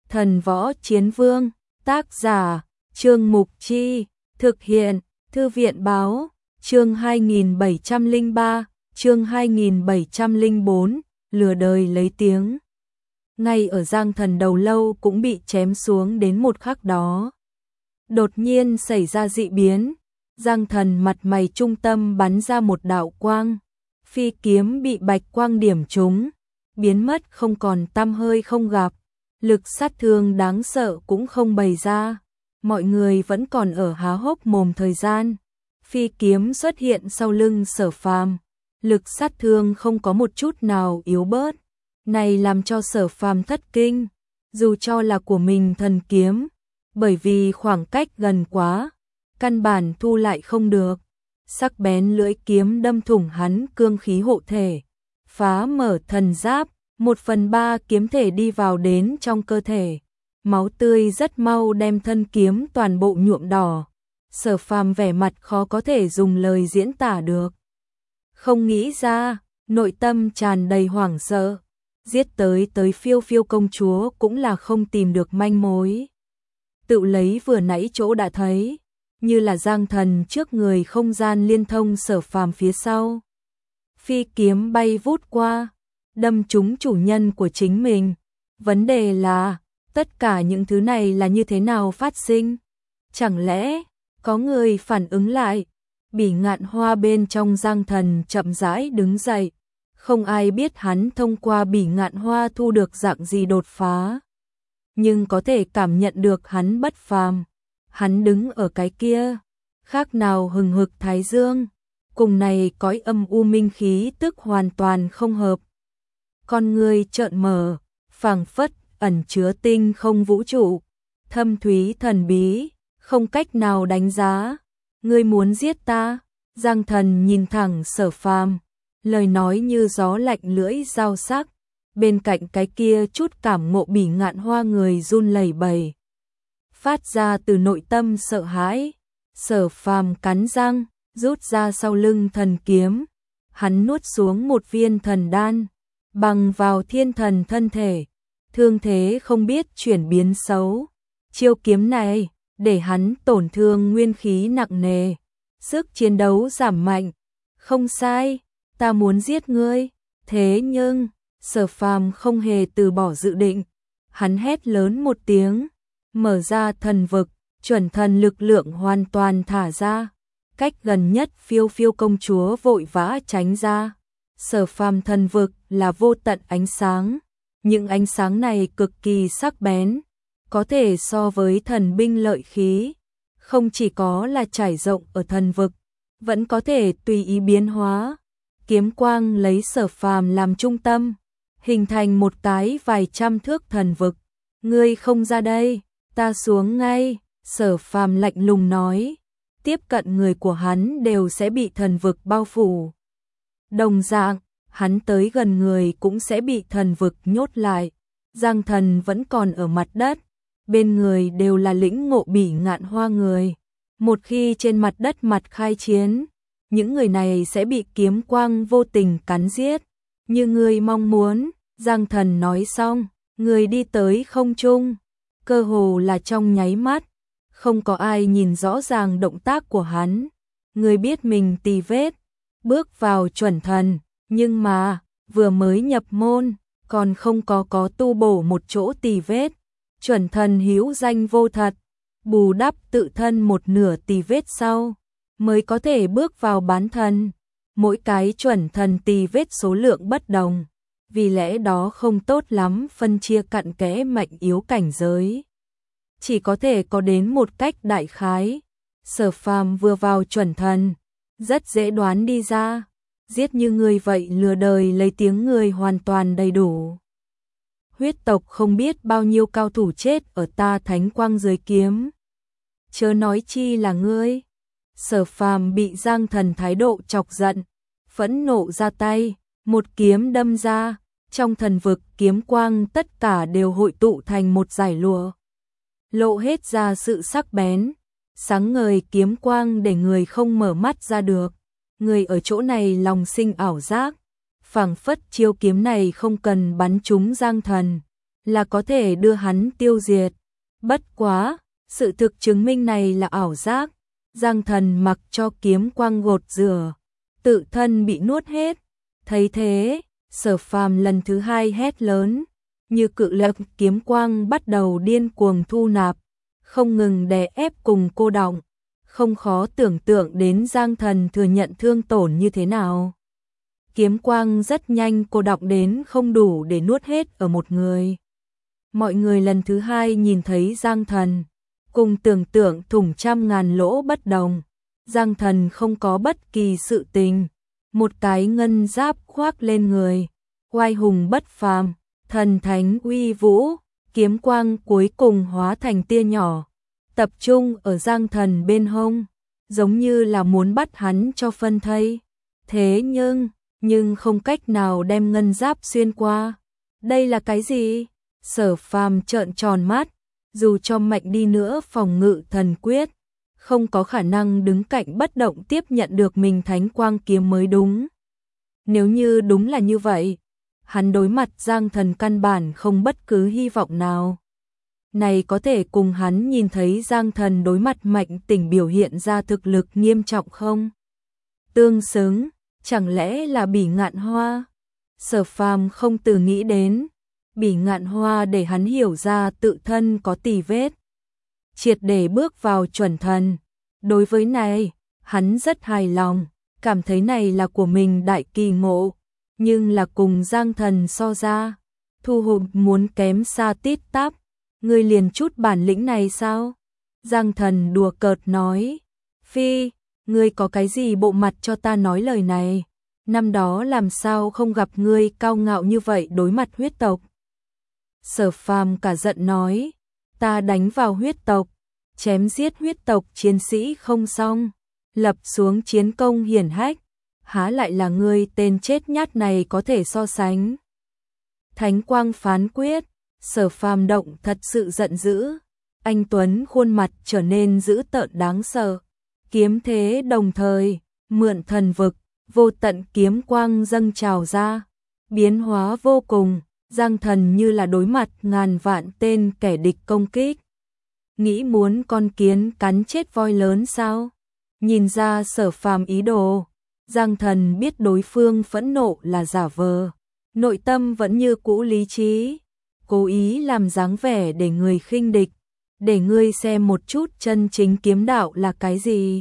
Thần võ chiến vương, tác giả, Trương Mục Chi, thực hiện, Thư viện báo, chương 2703, chương 2704, lừa đời lấy tiếng. Ngay ở Giang Thần đầu lâu cũng bị chém xuống đến một khắc đó. Đột nhiên xảy ra dị biến, Giang Thần mặt mày trung tâm bắn ra một đạo quang, phi kiếm bị bạch quang điểm trúng, biến mất không còn tăm hơi không gặp, lực sát thương đáng sợ cũng không bày ra, mọi người vẫn còn ở há hốc mồm thời gian. Phi kiếm xuất hiện sau lưng Sở Phàm, lực sát thương không có một chút nào yếu bớt, này làm cho Sở Phàm thất kinh, dù cho là của mình thần kiếm, bởi vì khoảng cách gần quá, căn bản thu lại không được. Sắc bén lưỡi kiếm đâm thủng hắn cương khí hộ thể, phá mở thần giáp, 1/3 kiếm thể đi vào đến trong cơ thể. Máu tươi rất mau đem thân kiếm toàn bộ nhuộm đỏ. Sở Phàm vẻ mặt khó có thể dùng lời diễn tả được. Không nghĩ ra, nội tâm tràn đầy hoảng sợ. Giết tới Phiêu Phiêu công chúa cũng là không tìm được manh mối. Tự lấy vừa nãy chỗ đã thấy, như là Giang Thần trước người không gian liên thông Sở Phàm phía sau. Phi kiếm bay vút qua, đâm trúng chủ nhân của chính mình. Vấn đề là, tất cả những thứ này là như thế nào phát sinh? Chẳng lẽ có người phản ứng lại? Bỉ Ngạn Hoa bên trong Giang Thần chậm rãi đứng dậy, không ai biết hắn thông qua Bỉ Ngạn Hoa thu được dạng gì đột phá, nhưng có thể cảm nhận được hắn bất phàm. Hắn đứng ở cái kia, khác nào hừng hực thái dương, cùng này cõi âm u minh khí tức hoàn toàn không hợp. Con người trợn mở, phảng phất ẩn chứa tinh không vũ trụ, thâm thúy thần bí, không cách nào đánh giá. Ngươi muốn giết ta? Giang Thần nhìn thẳng Sở Phàm, lời nói như gió lạnh lưỡi dao sắc. Bên cạnh cái kia chút cảm ngộ Bỉ Ngạn Hoa người run lẩy bẩy, phát ra từ nội tâm sợ hãi. Sở Phàm cắn răng, rút ra sau lưng thần kiếm, hắn nuốt xuống một viên thần đan, bằng vào thiên thần thân thể, thương thế không biết chuyển biến xấu. Chiêu kiếm này để hắn tổn thương nguyên khí nặng nề, sức chiến đấu giảm mạnh. Không sai, ta muốn giết ngươi. Thế nhưng Sở Phàm không hề từ bỏ dự định, hắn hét lớn một tiếng, mở ra thần vực, chuẩn thần lực lượng hoàn toàn thả ra. Cách gần nhất Phiêu Phiêu công chúa vội vã tránh ra. Sở Phàm thần vực là vô tận ánh sáng, những ánh sáng này cực kỳ sắc bén, có thể so với thần binh lợi khí, không chỉ có là trải rộng ở thần vực, vẫn có thể tùy ý biến hóa. Kiếm quang lấy Sở Phàm làm trung tâm, hình thành một cái vài trăm thước thần vực. Ngươi không ra đây, ta xuống ngay. Sở Phàm lạnh lùng nói, tiếp cận người của hắn đều sẽ bị thần vực bao phủ. Đồng dạng, hắn tới gần người cũng sẽ bị thần vực nhốt lại. Giang Thần vẫn còn ở mặt đất, bên người đều là lĩnh ngộ Bỉ Ngạn Hoa người. Một khi trên mặt đất mặt khai chiến, những người này sẽ bị kiếm quang vô tình cắn giết. Như người mong muốn, Giang Thần nói xong, người đi tới không trung, cơ hồ là trong nháy mắt, không có ai nhìn rõ ràng động tác của hắn. Người biết mình tì vết, bước vào chuẩn thần, nhưng mà vừa mới nhập môn, còn không có tu bổ một chỗ tì vết. Chuẩn thần hữu danh vô thật, bù đắp tự thân một nửa tì vết sau, mới có thể bước vào bán thần. Mỗi cái chuẩn thần tì vết số lượng bất đồng, vì lẽ đó không tốt lắm phân chia cặn kẽ mạnh yếu cảnh giới, chỉ có thể có đến một cách đại khái. Sở Phàm vừa vào chuẩn thần, rất dễ đoán đi ra, giết như người vậy lừa đời lấy tiếng người hoàn toàn đầy đủ. Huyết tộc không biết bao nhiêu cao thủ chết ở ta thánh quang dưới kiếm, chớ nói chi là ngươi. Sở Phàm bị Giang Thần thái độ chọc giận, phẫn nộ ra tay, một kiếm đâm ra, trong thần vực kiếm quang tất cả đều hội tụ thành một dải lụa, lộ hết ra sự sắc bén, sáng ngời kiếm quang để người không mở mắt ra được. Người ở chỗ này lòng sinh ảo giác, phảng phất chiêu kiếm này không cần bắn trúng Giang Thần, là có thể đưa hắn tiêu diệt. Bất quá, sự thực chứng minh này là ảo giác. Giang Thần mặc cho kiếm quang gột rửa, tự thân bị nuốt hết. Thấy thế, Sở Phàm lần thứ hai hét lớn, như cự lực kiếm quang bắt đầu điên cuồng thu nạp, không ngừng đè ép cùng cô đọng. Không khó tưởng tượng đến Giang Thần thừa nhận thương tổn như thế nào. Kiếm quang rất nhanh cô đọng đến không đủ để nuốt hết ở một người. Mọi người lần thứ hai nhìn thấy Giang Thần, cùng tưởng tượng thủng trăm ngàn lỗ bất đồng. Giang Thần không có bất kỳ sự tình, một cái ngân giáp khoác lên người, oai hùng bất phàm, thần thánh uy vũ, kiếm quang cuối cùng hóa thành tia nhỏ, tập trung ở Giang Thần bên hông, giống như là muốn bắt hắn cho phân thây. Thế nhưng không cách nào đem ngân giáp xuyên qua. Đây là cái gì? Sở Phàm trợn tròn mắt, dù cho mạnh đi nữa phòng ngự thần quyết, không có khả năng đứng cạnh bất động tiếp nhận được mình thánh quang kiếm mới đúng. Nếu như đúng là như vậy, hắn đối mặt Giang Thần căn bản không bất cứ hy vọng nào. Này có thể cùng hắn nhìn thấy Giang Thần đối mặt Mạnh Tỉnh biểu hiện ra thực lực nghiêm trọng không? Tương xứng, chẳng lẽ là Bỉ Ngạn Hoa? Sở Phàm không từ nghĩ đến, Bỉ Ngạn Hoa để hắn hiểu ra tự thân có tì vết, triệt để bước vào chuẩn thần. Đối với này, hắn rất hài lòng, cảm thấy này là của mình đại kỳ ngộ, nhưng là cùng Giang Thần so ra, thu hụt muốn kém xa tít tắp. Ngươi liền chút bản lĩnh này sao? Giang Thần đùa cợt nói, phi, ngươi có cái gì bộ mặt cho ta nói lời này? Năm đó làm sao không gặp ngươi cao ngạo như vậy đối mặt huyết tộc? Sở Phàm cả giận nói, ta đánh vào huyết tộc, chém giết huyết tộc chiến sĩ không xong, lập xuống chiến công hiển hách, há lại là ngươi tên chết nhát này có thể so sánh. Thánh quang phán quyết, Sở Phàm động thật sự giận dữ, anh Tuấn khuôn mặt trở nên dữ tợn đáng sợ, kiếm thế đồng thời, mượn thần vực, vô tận kiếm quang dâng trào ra, biến hóa vô cùng. Giang Thần như là đối mặt ngàn vạn tên kẻ địch công kích. Nghĩ muốn con kiến cắn chết voi lớn sao? Nhìn ra Sở Phàm ý đồ, Giang Thần biết đối phương phẫn nộ là giả vờ, nội tâm vẫn như cũ lý trí, cố ý làm dáng vẻ để người khinh địch, để ngươi xem một chút chân chính kiếm đạo là cái gì.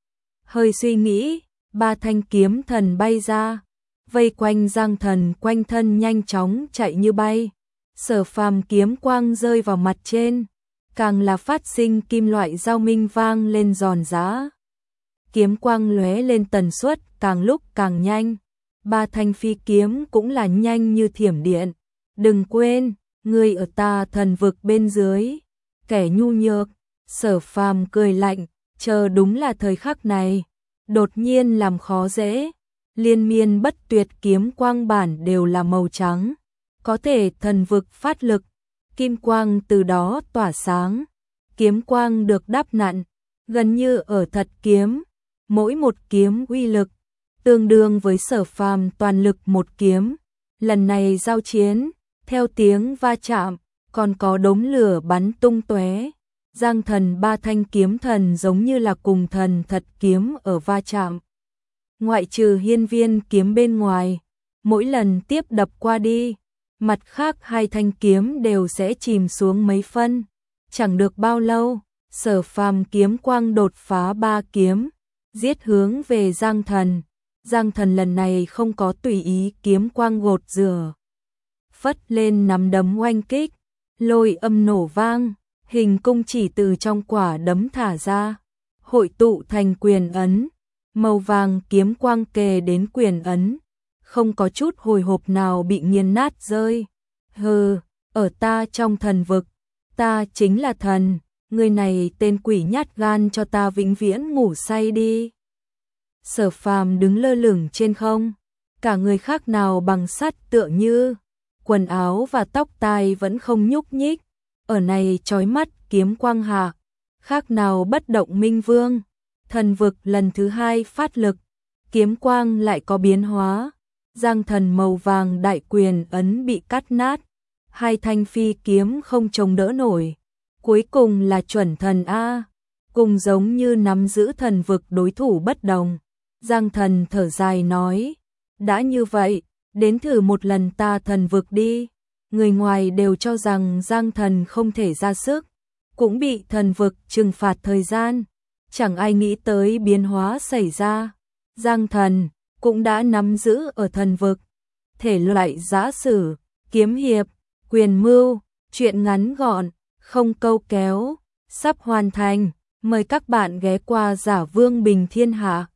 Hơi suy nghĩ, ba thanh kiếm thần bay ra, vây quanh Giang Thần, quanh thân nhanh chóng chạy như bay. Sở Phàm kiếm quang rơi vào mặt trên, càng là phát sinh kim loại giao minh vang lên giòn giã. Kiếm quang lóe lên tần suất càng lúc càng nhanh, ba thanh phi kiếm cũng là nhanh như thiểm điện. Đừng quên, ngươi ở ta thần vực bên dưới, kẻ nhu nhược. Sở Phàm cười lạnh, chờ đúng là thời khắc này, đột nhiên làm khó dễ. Liên miên bất tuyệt kiếm quang bản đều là màu trắng, có thể thần vực phát lực, kim quang từ đó tỏa sáng, kiếm quang được đắp nặn, gần như ở thật kiếm, mỗi một kiếm uy lực, tương đương với Sở Phàm toàn lực một kiếm. Lần này giao chiến, theo tiếng va chạm, còn có đống lửa bắn tung tóe. Giang Thần ba thanh kiếm thần giống như là cùng thần thật kiếm ở va chạm. Ngoại trừ hiên viên kiếm bên ngoài, mỗi lần tiếp đập qua đi, mặt khác hai thanh kiếm đều sẽ chìm xuống mấy phân. Chẳng được bao lâu, Sở Phàm kiếm quang đột phá ba kiếm, giết hướng về Giang Thần. Giang Thần lần này không có tùy ý kiếm quang gột rửa, phất lên nắm đấm oanh kích, lôi âm nổ vang, hình cung chỉ từ trong quả đấm thả ra, hội tụ thành quyền ấn. Màu vàng kiếm quang kề đến quyền ấn, không có chút hồi hộp nào bị nghiền nát rơi. Hừ, ở ta trong thần vực, ta chính là thần, người này tên quỷ nhát gan cho ta vĩnh viễn ngủ say đi. Sở Phàm đứng lơ lửng trên không, cả người khác nào bằng sắt tựa như, quần áo và tóc tai vẫn không nhúc nhích, ở này chói mắt kiếm quang hạ, khác nào bất động minh vương. Thần vực lần thứ hai phát lực, kiếm quang lại có biến hóa, Giang Thần màu vàng đại quyền ấn bị cắt nát, hai thanh phi kiếm không chống đỡ nổi. Cuối cùng là chuẩn thần A, cùng giống như nắm giữ thần vực đối thủ bất đồng. Giang Thần thở dài nói, đã như vậy, đến thử một lần ta thần vực đi. Người ngoài đều cho rằng Giang Thần không thể ra sức, cũng bị thần vực trừng phạt thời gian. Chẳng ai nghĩ tới biến hóa xảy ra. Giang Thần cũng đã nắm giữ ở thần vực. Thể loại giã sử, kiếm hiệp, quyền mưu, truyện ngắn gọn, không câu kéo, sắp hoàn thành. Mời các bạn ghé qua Giả Vương Bình Thiên Hạ.